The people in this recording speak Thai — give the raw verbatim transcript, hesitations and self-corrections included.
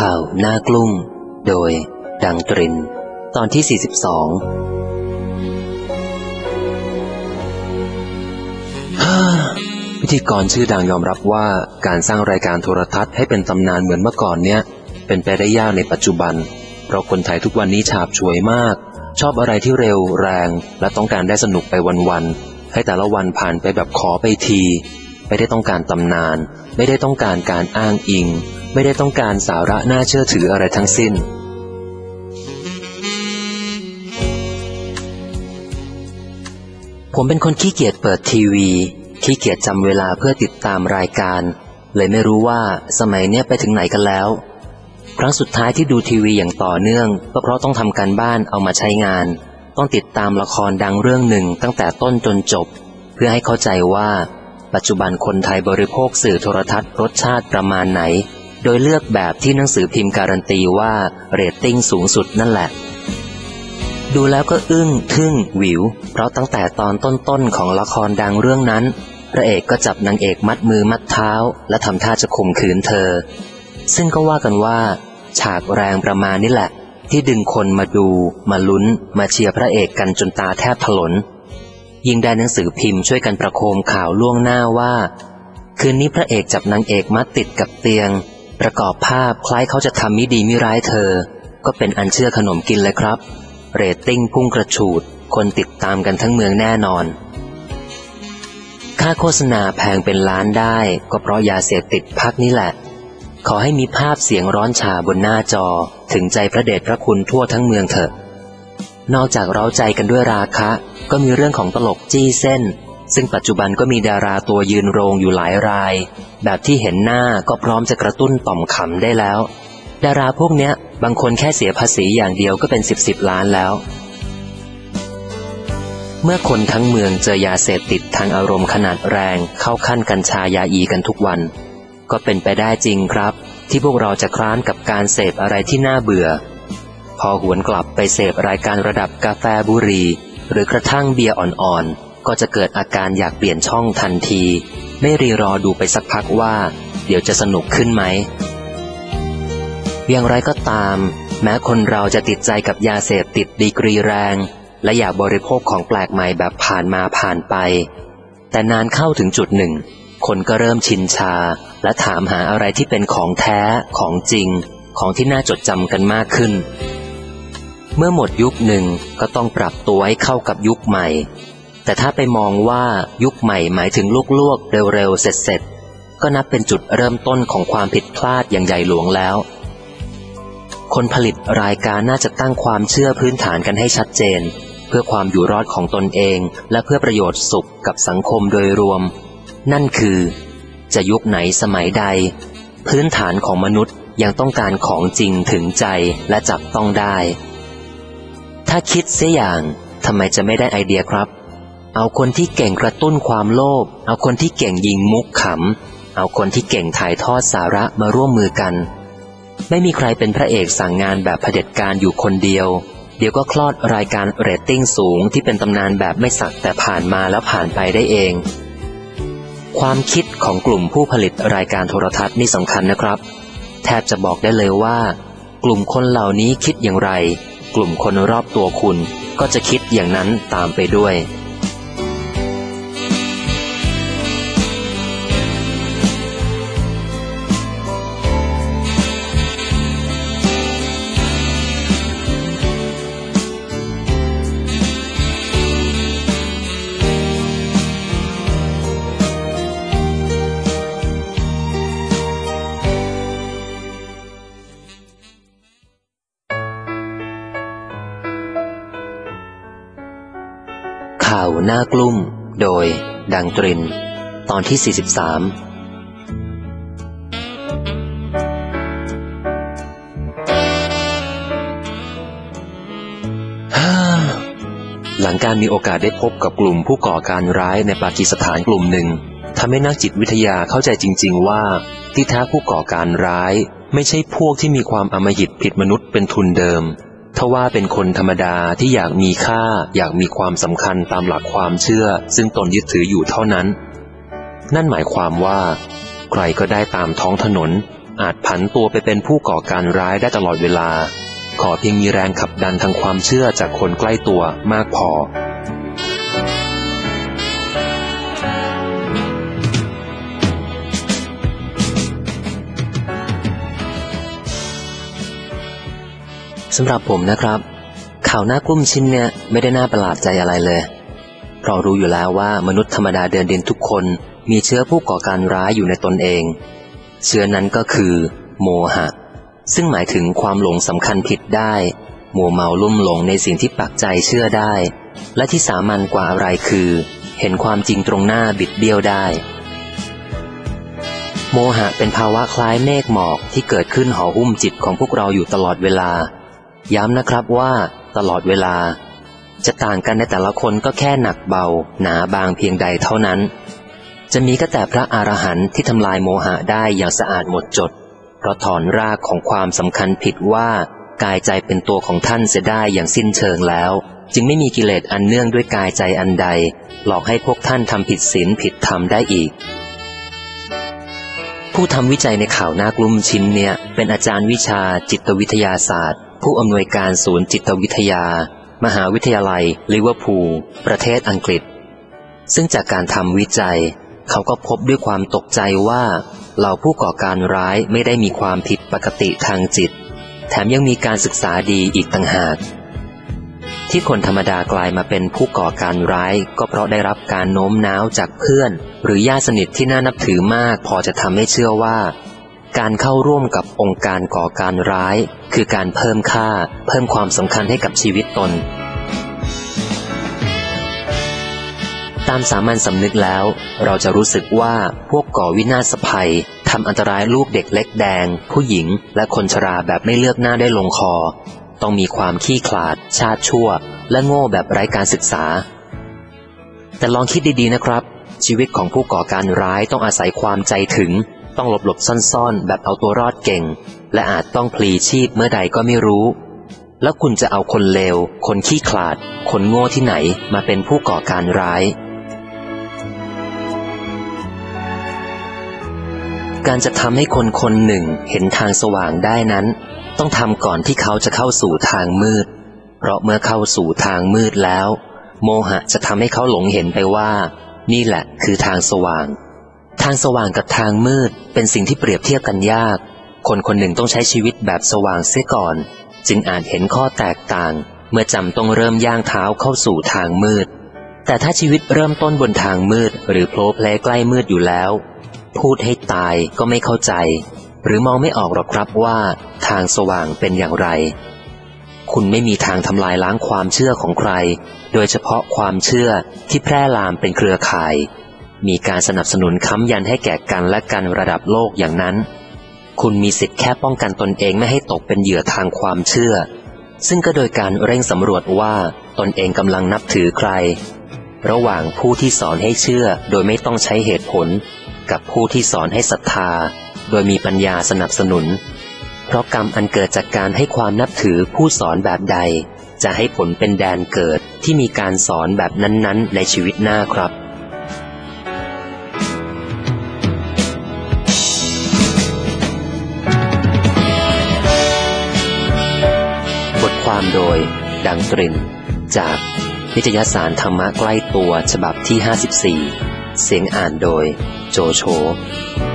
ข่าวหน้ากลุ้มโดยดังตรินตอนที่สี่สิบสองพิธีกรชื่อดังยอมรับว่าการสร้างรายการโทรทัศน์ให้เป็นตำนานเหมือนเมื่อก่อนเนี่ยเป็นไปได้ยากในปัจจุบันเพราะคนไทยทุกวันนี้ฉาบฉวยมากชอบอะไรที่เร็วแรงและต้องการได้สนุกไปวันๆให้แต่ละวันผ่านไปแบบขอไปทีไม่ได้ต้องการตำนานไม่ได้ต้องการการอ้างอิงไม่ได้ต้องการสาระน่าเชื่อถืออะไรทั้งสิ้นผมเป็นคนขี้เกียจเปิดทีวีขี้เกียจจำเวลาเพื่อติดตามรายการเลยไม่รู้ว่าสมัยเนี้ยไปถึงไหนกันแล้วครั้งสุดท้ายที่ดูทีวีอย่างต่อเนื่องก็เพราะต้องทำการบ้านเอามาใช้งานต้องติดตามละครดังเรื่องหนึ่งตั้งแต่ต้นจนจบเพื่อให้เข้าใจว่าปัจจุบันคนไทยบริโภคสื่อโทรทัศน์รสชาติประมาณไหนโดยเลือกแบบที่หนังสือพิมพ์การันตีว่าเรตติ้งสูงสุดนั่นแหละดูแล้วก็อึ้งทึ่งหวิวเพราะตั้งแต่ตอนต้นๆของละครดังเรื่องนั้นพระเอกก็จับนางเอกมัดมือมัดเท้าและทำท่าจะข่มขืนเธอซึ่งก็ว่ากันว่าฉากแรงประมาณนี้แหละที่ดึงคนมาดูมาลุ้นมาเชียร์พระเอกกันจนตาแทบถลนยิ่งได้หนังสือพิมพ์ช่วยกันประโคมข่าวล่วงหน้าว่าคืนนี้พระเอกจับนางเอกมัดติดกับเตียงประกอบภาพคล้ายเขาจะทำมิดีมิร้ายเธอก็เป็นอันเชื่อขนมกินเลยครับเรตติ้งพุ่งกระฉูดคนติดตามกันทั้งเมืองแน่นอนค่าโฆษณาแพงเป็นล้านได้ก็เพราะยาเสพติดพักนี้แหละขอให้มีภาพเสียงร้อนฉาบนหน้าจอถึงใจพระเดชพระคุณทั่วทั้งเมืองเถอะนอกจากเร้าใจกันด้วยราคะก็มีเรื่องของตลกจี้เส้นซึ่งปัจจุบันก็มีดาราตัวยืนโรงอยู่หลายรายแบบที่เห็นหน้าก็พร้อมจะกระตุ้นต่อมขำได้แล้วดาราพวกเนี้ยบางคนแค่เสียภาษีอย่างเดียวก็เป็นสิบสิบล้านแล้วเมื่อคนทั้งเมืองเจอยาเสพติดทางอารมณ์ขนาดแรงเข้าขั้นกัญชายาอีกันทุกวันก็เป็นไปได้จริงครับที่พวกเราจะคร้านกับการเสพอะไรที่น่าเบื่อพอหวนกลับไปเสพรายการระดับกาแฟบุหรี่หรือกระทั่งเบียร์อ่อนๆก็จะเกิดอาการอยากเปลี่ยนช่องทันทีไม่รีรอดูไปสักพักว่าเดี๋ยวจะสนุกขึ้นไหมอย่างไรก็ตามแม้คนเราจะติดใจกับยาเสพติดดีกรีแรงและอยากบริโภคของแปลกใหม่แบบผ่านมาผ่านไปแต่นานเข้าถึงจุดหนึ่งคนก็เริ่มชินชาและถามหาอะไรที่เป็นของแท้ของจริงของที่น่าจดจำกันมากขึ้นเมื่อหมดยุคหนึ่งก็ต้องปรับตัวให้เข้ากับยุคใหม่แต่ถ้าไปมองว่ายุคใหม่หมายถึงลวกๆเร็วๆเสร็จๆก็นับเป็นจุดเริ่มต้นของความผิดพลาดอย่างใหญ่หลวงแล้วคนผลิตรายการน่าจะตั้งความเชื่อพื้นฐานกันให้ชัดเจนเพื่อความอยู่รอดของตนเองและเพื่อประโยชน์สุขกับสังคมโดยรวมนั่นคือจะยุคไหนสมัยใดพื้นฐานของมนุษย์ยังต้องการของจริงถึงใจและจับต้องได้ถ้าคิดเสียอย่างทำไมจะไม่ได้ไอเดียครับเอาคนที่เก่งกระตุ้นความโลภเอาคนที่เก่งยิงมุกขำเอาคนที่เก่งถ่ายทอดสาระมาร่วมมือกันไม่มีใครเป็นพระเอกสั่งงานแบบเผด็จการอยู่คนเดียวเดี๋ยวก็คลอดรายการเรตติ้งสูงที่เป็นตำนานแบบไม่สักแต่ผ่านมาแล้วผ่านไปได้เองความคิดของกลุ่มผู้ผลิตรายการโทรทัศน์นี่สำคัญนะครับแทบจะบอกได้เลยว่ากลุ่มคนเหล่านี้คิดอย่างไรกลุ่มคนรอบตัวคุณก็จะคิดอย่างนั้นตามไปด้วยข่าวหน้ากลุ้มโดยดังตรินตอนที่สี่สิบสามหลังการมีโอกาสได้พบกับกลุ่มผู้ก่อการร้ายในปากีสถานกลุ่มหนึ่งทำให้นักจิตวิทยาเข้าใจจริงๆว่าที่แท้ผู้ก่อการร้ายไม่ใช่พวกที่มีความอำมหิตผิดมนุษย์เป็นทุนเดิมทว่าเป็นคนธรรมดาที่อยากมีค่าอยากมีความสำคัญตามหลักความเชื่อซึ่งตนยึดถืออยู่เท่านั้นนั่นหมายความว่าใครก็ได้ตามท้องถนนอาจผันตัวไปเป็นผู้ก่อการร้ายได้ตลอดเวลาขอเพียงมีแรงขับดันทางความเชื่อจากคนใกล้ตัวมากพอสำหรับผมนะครับข่าวหน้ากลุ้มชิ้นเนี่ยไม่ได้น่าประหลาดใจอะไรเลยเพราะรู้อยู่แล้วว่ามนุษย์ธรรมดาเดินดินทุกคนมีเชื้อผู้ก่อการร้ายอยู่ในตนเองเชื้อนั้นก็คือโมหะซึ่งหมายถึงความหลงสำคัญผิดได้มัวเมาลุ่มหลงในสิ่งที่ปักใจเชื่อได้และที่สามัญกว่าอะไรคือเห็นความจริงตรงหน้าบิดเบี้ยวได้โมหะเป็นภาวะคล้ายเมฆหมอกที่เกิดขึ้นห่อหุ้มจิตของพวกเราอยู่ตลอดเวลาย้ำนะครับว่าตลอดเวลาจะต่างกันในแต่ละคนก็แค่หนักเบาหนาบางเพียงใดเท่านั้นจะมีก็แต่พระอรหันต์ที่ทำลายโมหะได้อย่างสะอาดหมดจดเพราะถอนรากของความสำคัญผิดว่ากายใจเป็นตัวของท่านเสียได้อย่างสิ้นเชิงแล้วจึงไม่มีกิเลสอันเนื่องด้วยกายใจอันใดหลอกให้พวกท่านทำผิดศีลผิดธรรมได้อีกผู้ทำวิจัยในข่าวหน้ากลุ้มชิ้นเนี่ยเป็นอาจารย์วิชาจิตวิทยาศาสตร์ผู้อำนวยการศูนย์จิตวิทยามหาวิทยาลัยลิเวอร์พูลประเทศอังกฤษซึ่งจากการทำวิจัยเขาก็พบด้วยความตกใจว่าเหล่าผู้ก่อการร้ายไม่ได้มีความผิดปกติทางจิตแถมยังมีการศึกษาดีอีกต่างหากที่คนธรรมดากลายมาเป็นผู้ก่อการร้ายก็เพราะได้รับการโน้มน้าวจากเพื่อนหรือญาติสนิทที่น่านับถือมากพอจะทำให้เชื่อว่าการเข้าร่วมกับองค์การก่อการร้ายคือการเพิ่มค่าเพิ่มความสำคัญให้กับชีวิตตนตามสามัญสำนึกแล้วเราจะรู้สึกว่าพวกก่อวินาศภัยทำอันตรายลูกเด็กเล็กแดงผู้หญิงและคนชราแบบไม่เลือกหน้าได้ลงคอต้องมีความขี้ขลาดชาติชั่วและโง่แบบไร้การศึกษาแต่ลองคิดดีๆนะครับชีวิตของผู้ก่อการร้ายต้องอาศัยความใจถึงต้องหลบหลบซ่อนๆแบบเอาตัวรอดเก่งและอาจต้องพลีชีพเมื่อใดก็ไม่รู้แล้วคุณจะเอาคนเลวคนขี้ขลาดคนโง่ที่ไหนมาเป็นผู้ก่อการร้ายการจะทำให้คนคนหนึ่งเห็นทางสว่างได้นั้นต้องทำก่อนที่เขาจะเข้าสู่ทางมืดเพราะเมื่อเข้าสู่ทางมืดแล้วโมหะจะทำให้เขาหลงเห็นไปว่านี่แหละคือทางสว่างทางสว่างกับทางมืดเป็นสิ่งที่เปรียบเทียบกันยากคนคนหนึ่งต้องใช้ชีวิตแบบสว่างเสียก่อนจึงอาจเห็นข้อแตกต่างเมื่อจำต้องเริ่มย่างเท้าเข้าสู่ทางมืดแต่ถ้าชีวิตเริ่มต้นบนทางมืดหรือโผล่เพลใกล้มืดอยู่แล้วพูดให้ตายก็ไม่เข้าใจหรือมองไม่ออกหรอกครับว่าทางสว่างเป็นอย่างไรคุณไม่มีทางทำลายล้างความเชื่อของใครโดยเฉพาะความเชื่อที่แพร่ลามเป็นเครือข่ายมีการสนับสนุนค้ำยันให้แก่กันและกันระดับโลกอย่างนั้นคุณมีสิทธิ์แค่ป้องกันตนเองไม่ให้ตกเป็นเหยื่อทางความเชื่อซึ่งก็โดยการเร่งสำรวจว่าตนเองกำลังนับถือใครระหว่างผู้ที่สอนให้เชื่อโดยไม่ต้องใช้เหตุผลกับผู้ที่สอนให้ศรัทธาโดยมีปัญญาสนับสนุนเพราะกรรมอันเกิดจากการให้ความนับถือผู้สอนแบบใดจะให้ผลเป็นแดนเกิดที่มีการสอนแบบนั้นๆในชีวิตหน้าครับบทความโดยดังตรินจากนิตยสารธรรมะใกล้ตัวฉบับที่ห้าสิบสี่เสียงอ่านโดยโจโฉ